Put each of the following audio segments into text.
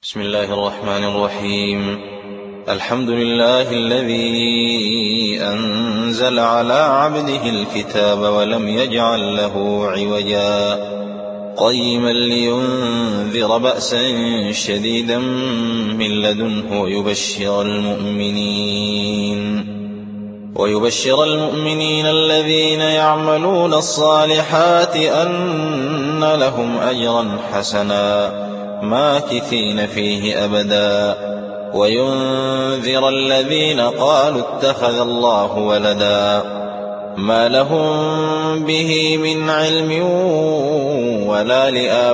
بسم الله الرحمن الرحيم. الحمد لله الذي أنزل على عبده الكتاب ولم يجعل له عوجا قيما لينذر بأسا شديدا من لدنه ويبشر المؤمنين الذين يعملون الصالحات أن لهم أجرا حسنا ماكثين فيه أبدا وينذر الذين قالوا اتخذ الله ولدا ما لهم به من علم ولا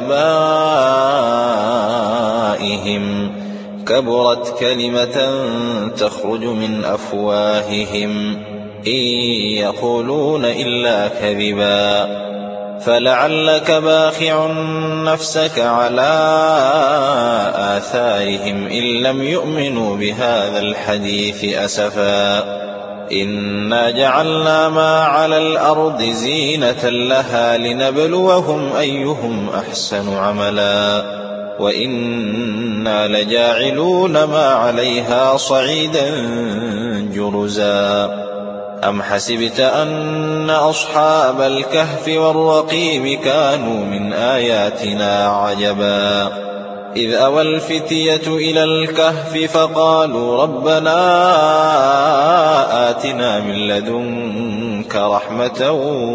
لآبائهم كبرت كلمة تخرج من أفواههم إن يقولون إلا كذبا فلعلك باخع نفسك على آثارهم إن لم يؤمنوا بهذا الحديث أسفا إنا جعلنا ما على الأرض زينة لها لنبلوهم أيهم أحسن عملا وإنا لجاعلون ما عليها صعيدا جرزا أم حسبت أن أصحاب الكهف والرقيم كانوا من آياتنا عجبا إذ أوى الفتية إلى الكهف فقالوا ربنا آتنا من لدنك رحمة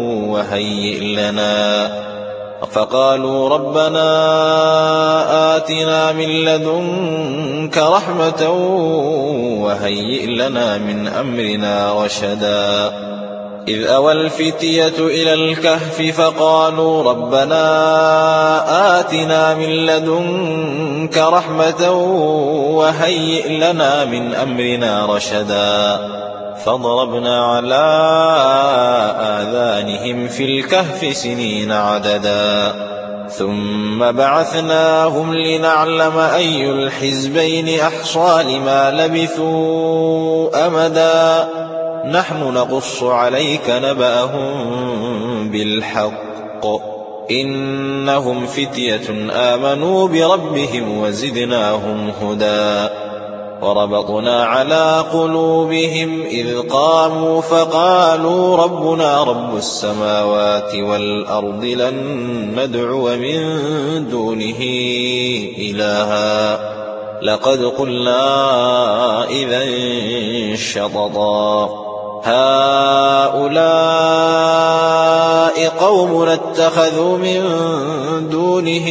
وهيئ لنا من أمرنا رشدا إذ أوى الفتية إلى الكهف فقالوا ربنا آتنا من لدنك رحمة وهيئ لنا من أمرنا رشدا فضربنا على آذانهم في الكهف سنين عددا ثم بعثناهم لنعلم أي الحزبين أحصى لما لبثوا أمدا نحن نقص عليك نبأهم بالحق إنهم فتية آمنوا بربهم وزدناهم هدى وربطنا على قلوبهم إذ قاموا فقالوا ربنا رب السماوات والأرض لن ندعو من دونه إلها لقد قلنا إذا شططا هؤلاء قوم اتخذوا من دونه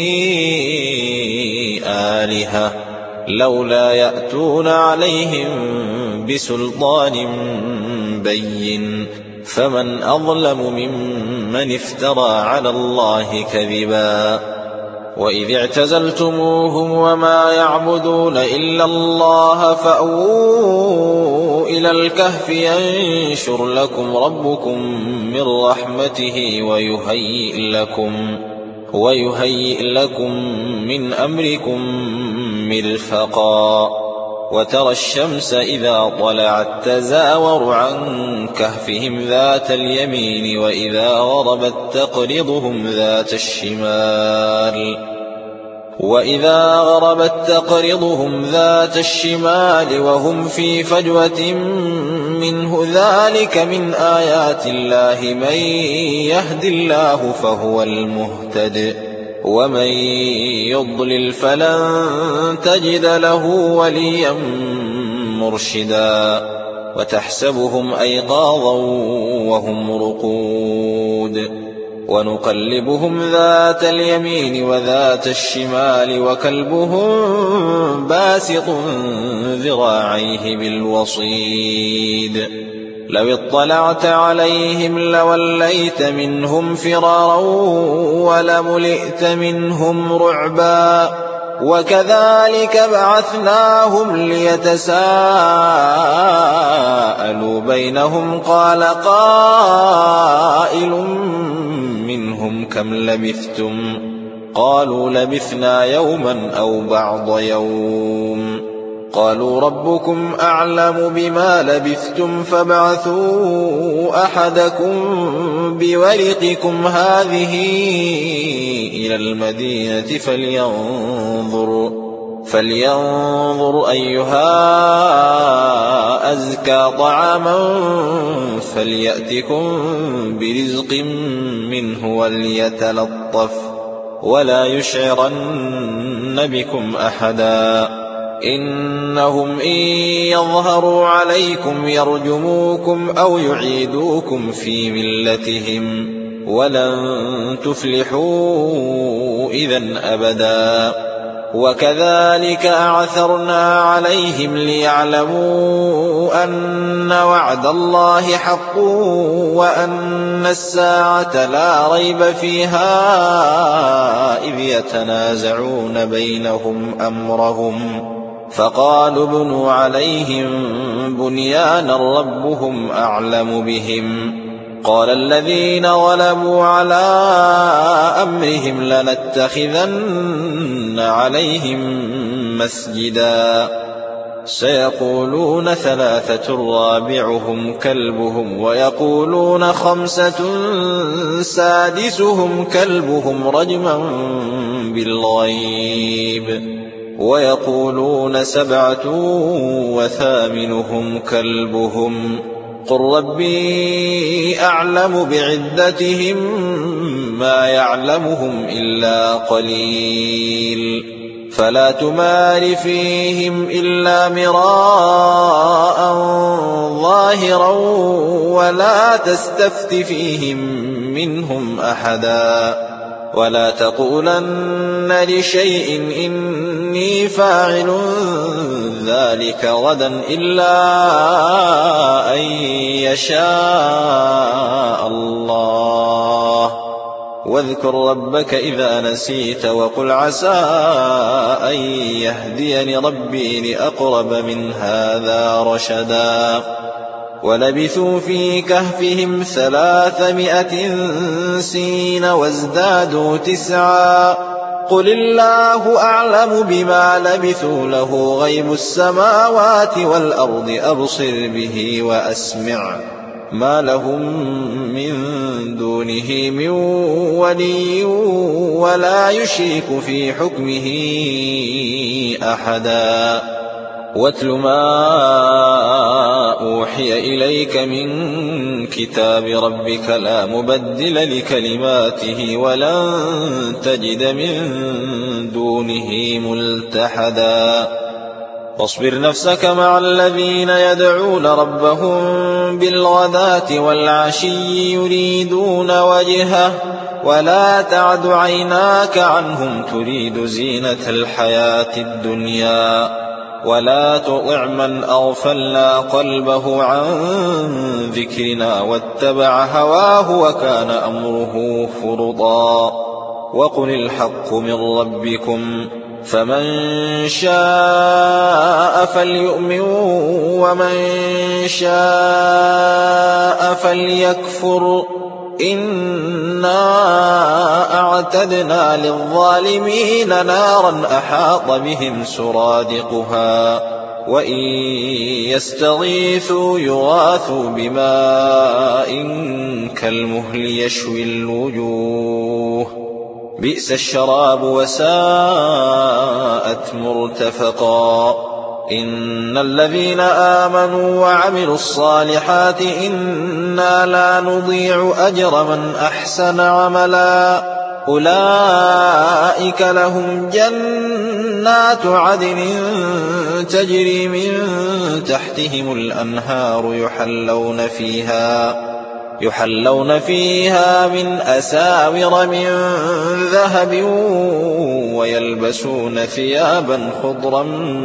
آلهة لولا يأتون عليهم بسلطان بين فمن أظلم ممن افترى على الله كذبا وإذ اعتزلتموهم وما يعبدون إلا الله فأووا إلى الكهف ينشر لكم ربكم من رحمته ويهيئ لكم من أمركم مرفقا وترى الشمس إذا طلعت تزاور عن كهفهم ذات اليمين وإذا غربت تقرضهم ذات الشمال وهم في فجوة منه ذلك من آيات الله من يهد الله فهو المهتد ومن يضلل فلن تجد له وليا مرشدا وتحسبهم أيقاظا وهم رقود ونقلبهم ذات اليمين وذات الشمال وكلبهم باسط ذراعيه بالوصيد لو اطلعت عليهم لوليت منهم فرارا ولملئت منهم رعبا وكذلك بعثناهم ليتساءلوا بينهم قال قائل منهم كم لبثتم قالوا لبثنا يوما أو بعض يوم قالوا ربكم أعلم بما لبثتم فابعثوا أحدكم بورقكم هذه إلى المدينة فلينظر أيها أزكى طعاما فليأتكم برزق منه وليتلطف ولا يشعرن بكم أحدا إنهم إن يظهروا عليكم يرجموكم أو يعيدوكم في ملتهم ولن تفلحوا إذن أبدا وكذلك أعثرنا عليهم ليعلموا أن وعد الله حق وأن الساعة لا ريب فيها إذ يتنازعون بينهم أمرهم فقالوا ابنوا عليهم بنيانا ربهم أعلم بهم قال الذين غلبوا على أمرهم لنتخذن عليهم مسجدا سيقولون 3 رابعهم كلبهم ويقولون 5 سادسهم كلبهم رجما بالغيب ويقولون 7 وثامنهم كلبهم قل ربي أعلم بعدتهم ما يعلمهم إلا قليل فلا تمار فيهم إلا مراء ظاهرا ولا تستفت فيهم منهم أحدا ولا تقولن لشيء إني فاعل ذلك غدا إلا أن يشاء الله واذكر ربك إذا نسيت وقل عسى أن يهديني ربي لأقرب من هذا رشدا ولبثوا في كهفهم 300 سنين وازدادوا 9 قل الله أعلم بما لبثوا له غيب السماوات والأرض أبصر به وأسمع ما لهم من دونه من ولي ولا يشرك في حكمه أحدا واتل ما أوحي إليك من كتاب ربك لا مبدل لكلماته ولن تجد من دونه ملتحدا واصبر نفسك مع الذين يدعون ربهم بالغداة والعشي يريدون وجهه ولا تعد عيناك عنهم تريد زينة الحياة الدنيا ولا تطع من أغفلنا قلبه عن ذكرنا واتبع هواه وكان أمره فرطا وقل الحق من ربكم فمن شاء فليؤمن ومن شاء فليكفر إنا أعتدنا للظالمين نارا أحاط بهم سرادقها وإن يستغيثوا يغاثوا بماء كالمهل يشوي الوجوه بئس الشراب وساءت مرتفقا إن الذين آمنوا وعملوا الصالحات إنا لا نضيع أجر من أحسن عملا أولئك لهم جنات عدن تجري من تحتهم الأنهار يحلون فيها من أساور من ذهب ويلبسون ثيابا خضرا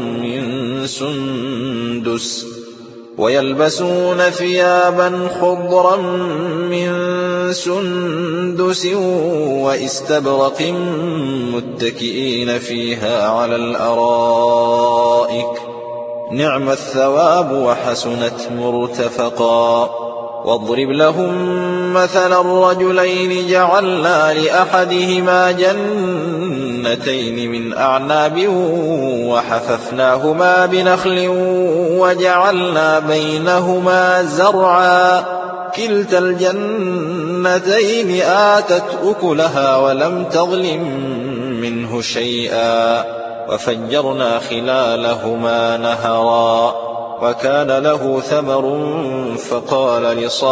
من سندس واستبرق متكئين فيها على الأرائك نعم الثواب وحسنت مرتفقا واضرب لهم مثلا الرجلين جعلنا لأحدهما جنتين من أعناب وحففناهما بنخل وجعلنا بينهما زرعا كلتا الجنتين آتت أكلها ولم تظلم منه شيئا وفجرنا خلالهما نهرا وكان له ثمر فقال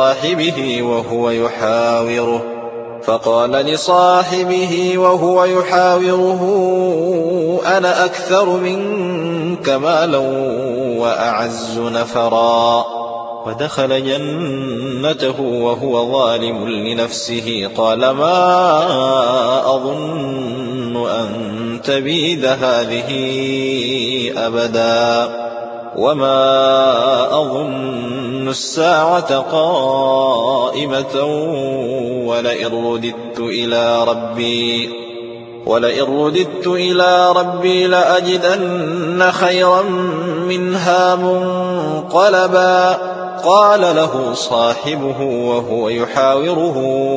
لصاحبه وهو يحاوره أنا أكثر منك مالا وأعز نفرا ودخل جنته وهو ظالم لنفسه قال ما أظن أن تبيد هذه أبدا وما أظن الساعة قائمة ولئن رددت إلى ربي لأجدن خيرا منها منقلبا قال له صاحبه وهو يحاوره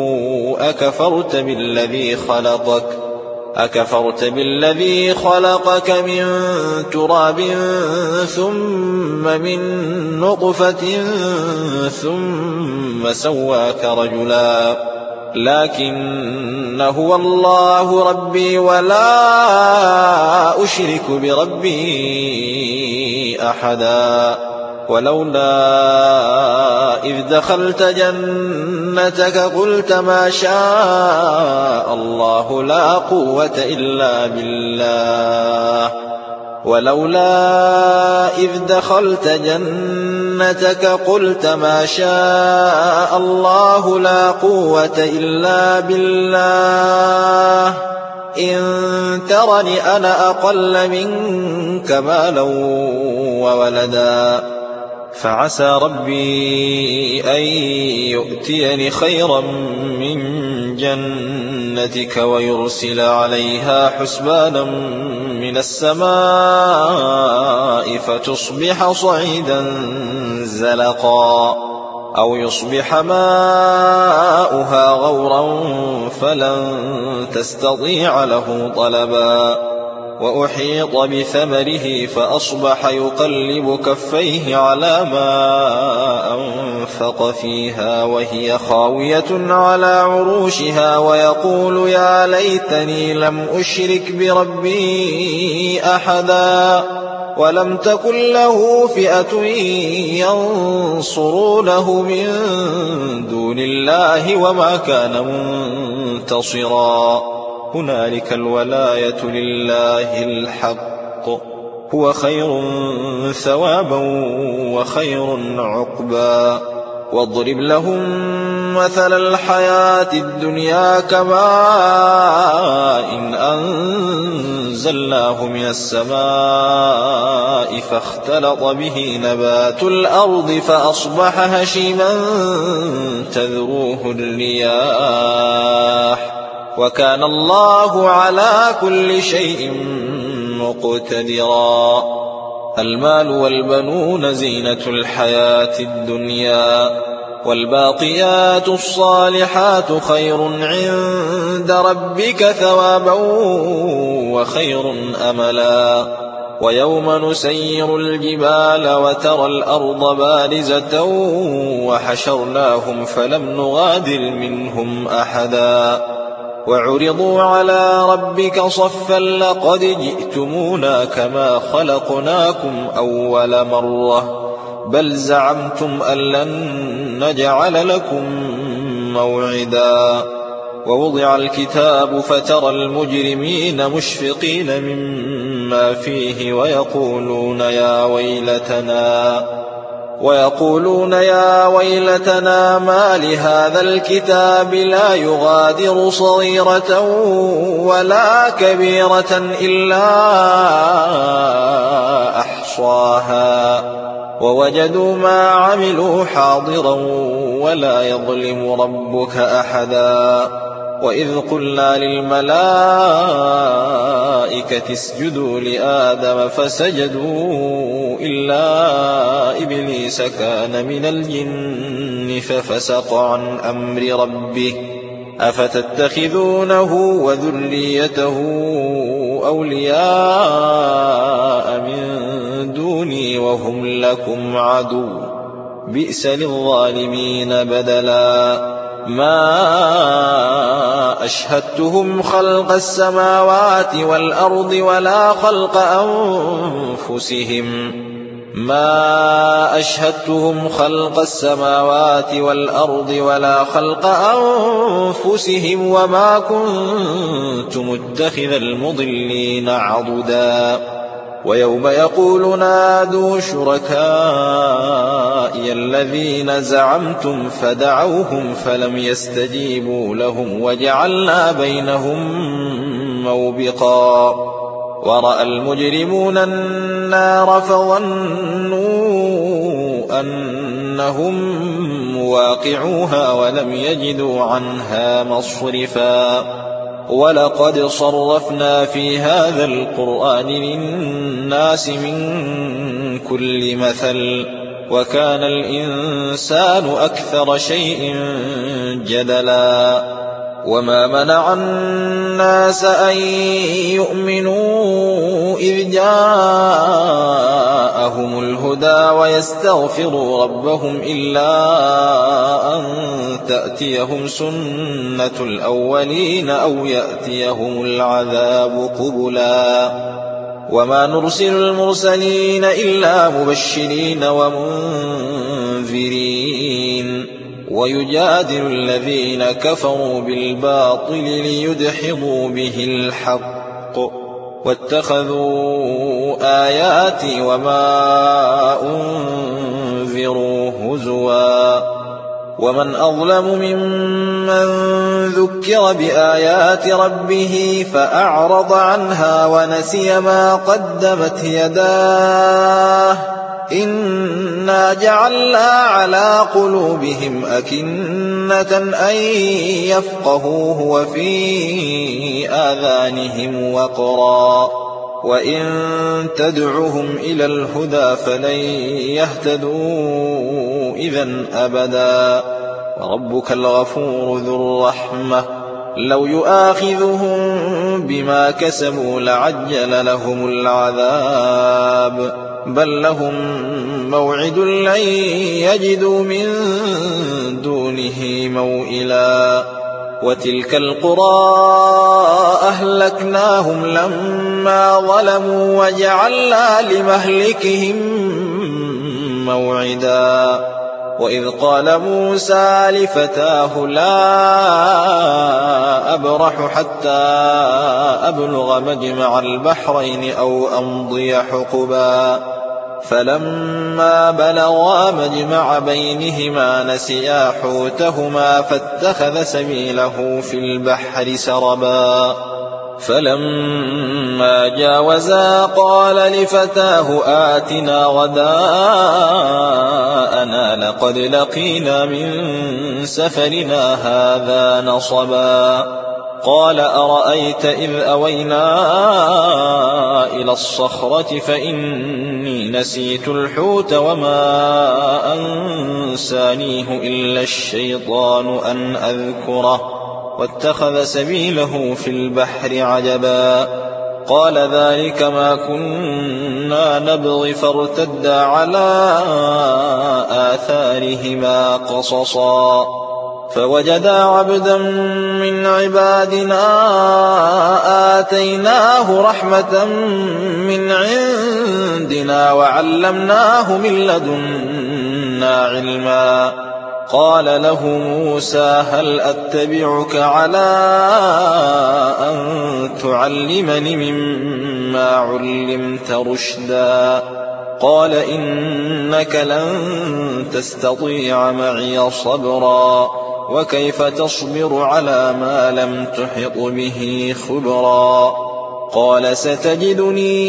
أكفرت بالذي خلقك من تراب ثم من نطفة ثم سواك رجلا لكن هو الله ربي ولا أشرك بربي أحدا ولولا إذ دخلت جنتك قلت ما شاء الله لا قوة إلا بالله إن ترني أنا أقل منك مالا وولدا فعسى ربي أن يؤتيني خيرا من جنتك ويرسل عليها حسبانا من السماء فتصبح صعيدا زلقا أو يصبح ماؤها غورا فلن تستطيع له طلبا وأحيط بثمره فأصبح يقلب كفيه على ما أنفق فيها وهي خاوية على عروشها ويقول يا ليتني لم أشرك بربي أحدا ولم تكن له فئة ينصرونه من دون الله وما كان منتصرا هنالك الولاية لله الحق هو خير ثوابا وخير عقبا واضرب لهم مثل الحياة الدنيا كماء إن أنزلناه من السماء فاختلط به نبات الأرض فأصبح هشيما تذروه الرياح وكان الله على كل شيء مقتدرا المال والبنون زينة الحياة الدنيا والباقيات الصالحات خير عند ربك ثوابا وخير أملا ويوم نسير الجبال وترى الأرض بارزة وحشرناهم فلم نغادر منهم أحدا وعرضوا على ربك صفا لقد جئتمونا كما خلقناكم أول مرة بل زعمتم أن لن نجعل لكم موعدا ووضع الكتاب فترى المجرمين مشفقين مما فيه ويقولون يا ويلتنا ما لهذا الكتاب لا يغادر صغيرة ولا كبيرة إلا أحصاها ووجدوا ما عملوا حاضرا ولا يظلم ربك أحدا وإذ قلنا للملائكة اسجدوا لآدم فسجدوا إلا إبليس كان من الجن ففسق عن أمر ربه أفتتخذونه وذريته أولياء من دوني وهم لكم عدو بئس للظالمين بدلا ما أشهدتهم خلق السماوات والأرض ولا خلق أنفسهم وما كنت متخذ المضلين عضدا ويوم يقول نادوا شركائي الذين زعمتم فدعوهم فلم يستجيبوا لهم وجعلنا بينهم موبقا ورأى المجرمون النار فظنوا أنهم مواقعوها ولم يجدوا عنها مصرفا ولقد صرفنا في هذا القرآن للناس من كل مثل وكان الإنسان أكثر شيء جدلا وما منع الناس أن يؤمنوا إذ جاءهم الهدى ويستغفروا ربهم إلا أن تأتيهم سنة الأولين أو يأتيهم العذاب قبلا وما نرسل المرسلين إلا مبشرين ومنذرين ويجادل الذين كفروا بالباطل ليدحضوا به الحق واتخذوا آياتي وما أنذروا هزوا ومن أظلم ممن ذكر بآيات ربه فأعرض عنها ونسي ما قدمت يداه إنا جعلنا على قلوبهم أكنة أن يفقهوه وفي آذانهم وقرا وإن تدعهم إلى الهدى فلن يهتدوا إذن أبدا وربك الغفور ذو الرحمة لو يؤاخذهم بما كسبوا لعجل لهم العذاب بل لهم موعد لن يجدوا من دونه موئلا وتلك القرى أهلكناهم لما ظلموا وجعلنا لمهلكهم موعدا وإذ قال موسى لفتاه لا أبرح حتى أبلغ مجمع البحرين أو أمضي حقبا فلما بلغا مجمع بينهما نسيا حوتهما فاتخذ سبيله في البحر سربا فلما جاوزا قال لفتاه آتنا غداءنا لقد لقينا من سفرنا هذا نصبا قال أرأيت إذ أوينا إلى الصخرة فإني نسيت الحوت وما أنسانيه إلا الشيطان أن أذكره واتخذ سبيله في البحر عجبا قال ذلك ما كنا نبغي فارتدا على آثارهما قصصا فوجدا عبدا من عبادنا آتيناه رحمة من عندنا وعلمناه من لدنا علما قال له موسى هل أتبعك على أن تعلمني مما علمت رشدا قال إنك لن تستطيع معي صبرا وكيف تصبر على ما لم تحط به خبرا قال ستجدني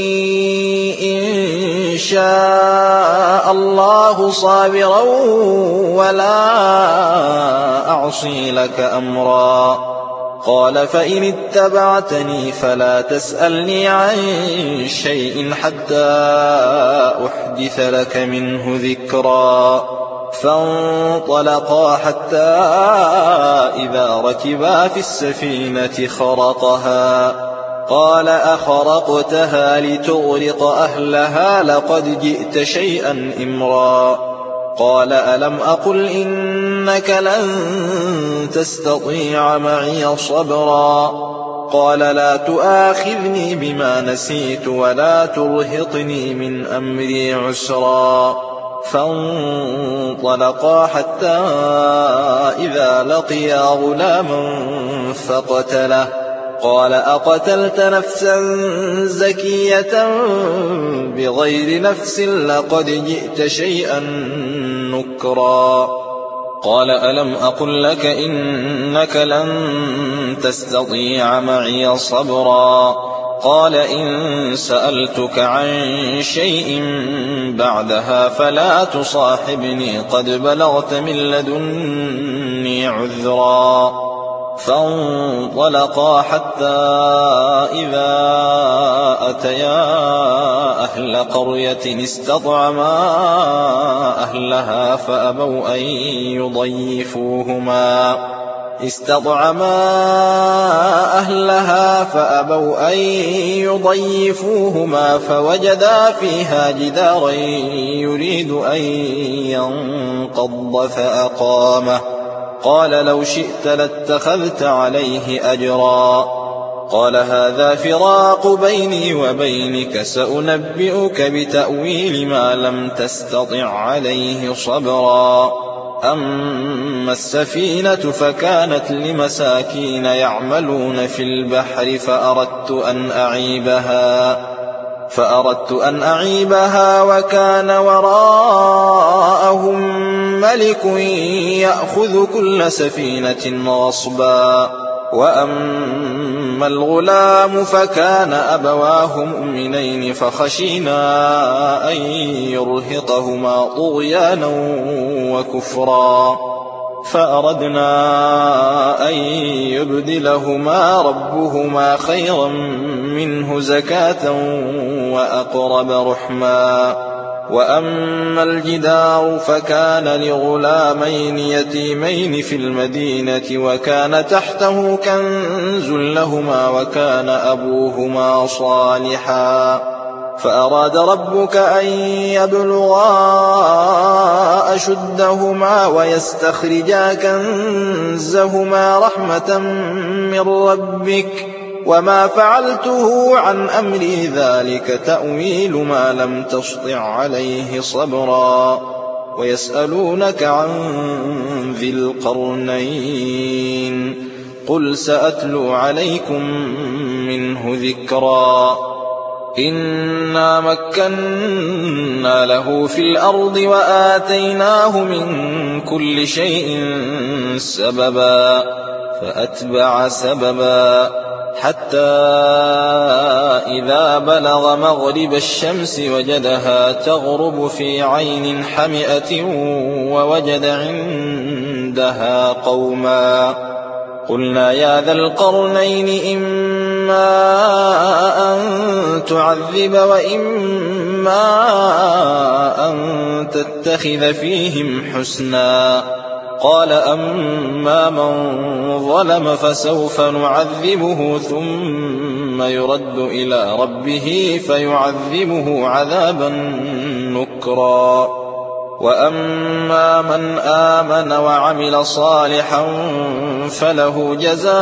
إن شاء الله صابرا ولا أعصي لك أمرا قال فإن اتبعتني فلا تسألني عن شيء حتى أحدث لك منه ذكرا فانطلقا حتى إذا ركبا في السفينة خرقها قال أخرقتها لتغرق أهلها لقد جئت شيئا إمرا قال ألم أقل إنك لن تستطيع معي صبرا قال لا تؤاخذني بما نسيت ولا ترهقني من أمري عسرا فانطلقا حتى إذا لقيا غلاما فقتله قال أقتلت نفسا زكية بغير نفس لقد جئت شيئا نكرا قال ألم أقل لك إنك لن تستطيع معي صبرا قال إن سألتك عن شيء بعدها فلا تصاحبني قد بلغت من لدني عذرا فانطلقا حتى إذا أتيا أهل قرية استطعما أهلها فأبوا أن يضيفوهما فوجدا فيها جدارا يريد أن ينقض فأقامه قال لو شئت لاتخذت عليه أجرا قال هذا فراق بيني وبينك سأنبئك بتأويل ما لم تستطع عليه صبرا أما السفينة فكانت لمساكين يعملون في البحر فأردت أن أعيبها وكان وراءهم ملك يأخذ كل سفينة غصبا وأما الغلام فكان أبواه مؤمنين فخشينا أن يرهقهما طغيانا وكفرا فأردنا أن يبدلهما ربهما خيرا منه زكاة وأقرب رحما وأما الجدار فكان لغلامين يتيمين في المدينة وكان تحته كنز لهما وكان أبوهما صالحا فأراد ربك أن يبلغا أشدهما ويستخرجا كنزهما رحمة من ربك وما فعلته عن أمري ذلك تأويل ما لم تسطع عليه صبرا ويسألونك عن ذي القرنين قل سأتلو عليكم منه ذكرا إنا مكنا له في الأرض وآتيناه من كل شيء سببا فأتبع سببا حتى إذا بلغ مغرب الشمس وجدها تغرب في عين حمئة ووجد عندها قوما قلنا يا ذا القرنين إما أن تعذب وإما أن تتخذ فيهم حسنا قال أما من ظلم فسوف نعذبه ثم يرد إلى ربه فيعذبه عذابا نكرا وأما من آمن وعمل صالحا فله جزاء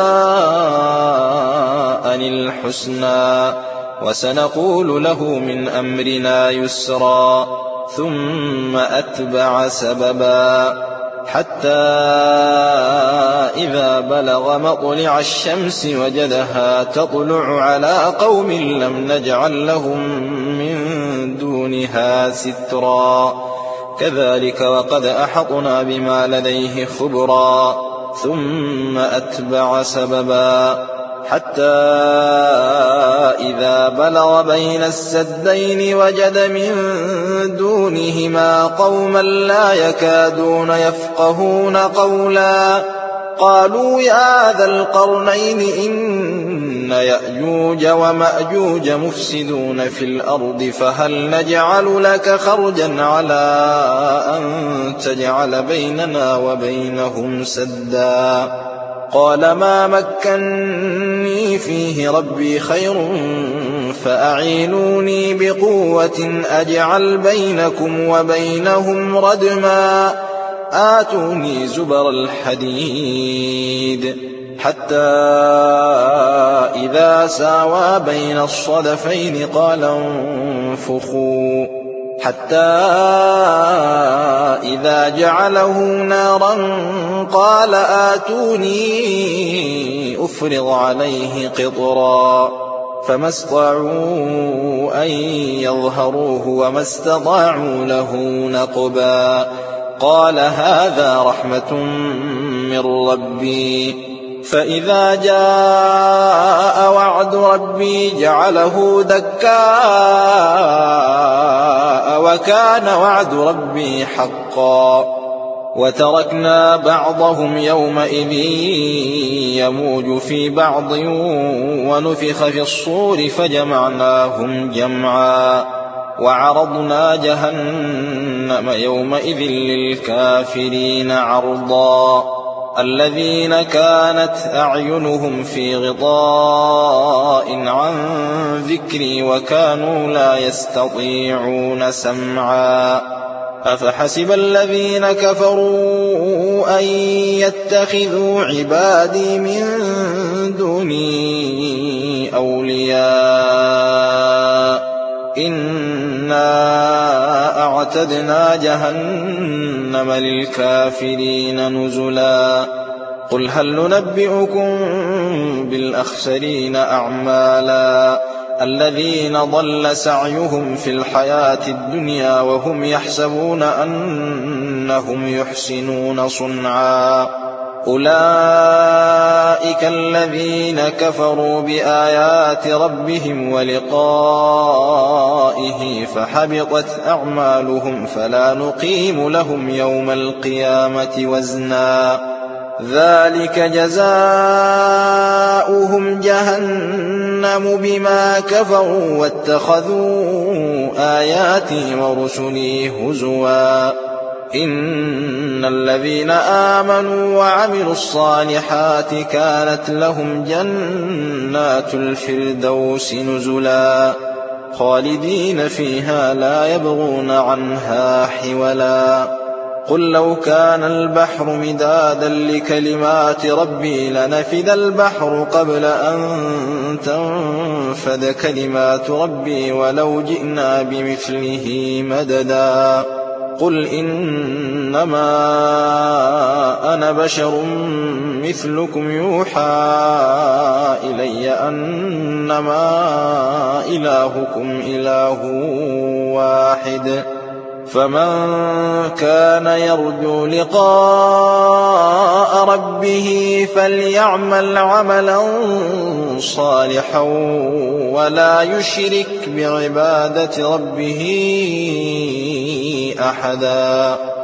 الحسنى وسنقول له من أمرنا يسرا ثم أتبع سببا حتى إذا بلغ مطلع الشمس وجدها تطلع على قوم لم نجعل لهم من دونها سترا كذلك وقد أحطنا بما لديه خبرا ثم أتبع سببا حتى إذا بلغ بين السدين وجد من دونهما قوما لا يكادون يفقهون قولا قالوا يا ذا القرنين إن يأجوج ومأجوج مفسدون في الأرض فهل نجعل لك خرجا على أن تجعل بيننا وبينهم سدا قال ما مكني فيه ربي خير فأعينوني بقوة أجعل بينكم وبينهم ردما آتوني زبر الحديد حتى إذا ساوى بين الصدفين قال انفخوا حتى إذا جعله نارا قال آتوني أفرغ عليه قطرا فما استطاعوا أن يظهروه وما استطاعوا له نقبا قال هذا رحمة من ربي فإذا جاء وعد ربي جعله دكاء وكان وعد ربي حقا وتركنا بعضهم يومئذ يموج في بعض ونفخ في الصور فجمعناهم جمعا وعرضنا جهنم يومئذ للكافرين عرضا الذين كانت أعينهم في غطاء عن ذكري وكانوا لا يستطيعون سمعا أفحسب الذين كفروا أن يتخذوا عبادي من دوني أولياء إنا أعتدنا جهنم للكافرين نزلا قل هل ننبئكم بالأخسرين أعمالا الذين ضل سعيهم في الحياة الدنيا وهم يحسبون أنهم يحسنون صنعا أولئك الذين كفروا بآيات ربهم ولقائه فحبطت أعمالهم فلا نقيم لهم يوم القيامة وزنا ذلك جزاؤهم جهنم بما كفروا واتخذوا آياتي ورسلي هزوا إن الذين آمنوا وعملوا الصالحات كانت لهم جنات الفردوس نزلا خالدين فيها لا يبغون عنها حولا قل لو كان البحر مدادا لكلمات ربي لنفد البحر قبل أن تنفد كلمات ربي ولو جئنا بمثله مددا قل إنما أنا بشر مثلكم يوحى إلي أنما إلهكم إله واحد فمن كان يرجو لقاء ربه فليعمل عملا صالحا ولا يشرك بعبادة ربه أحدا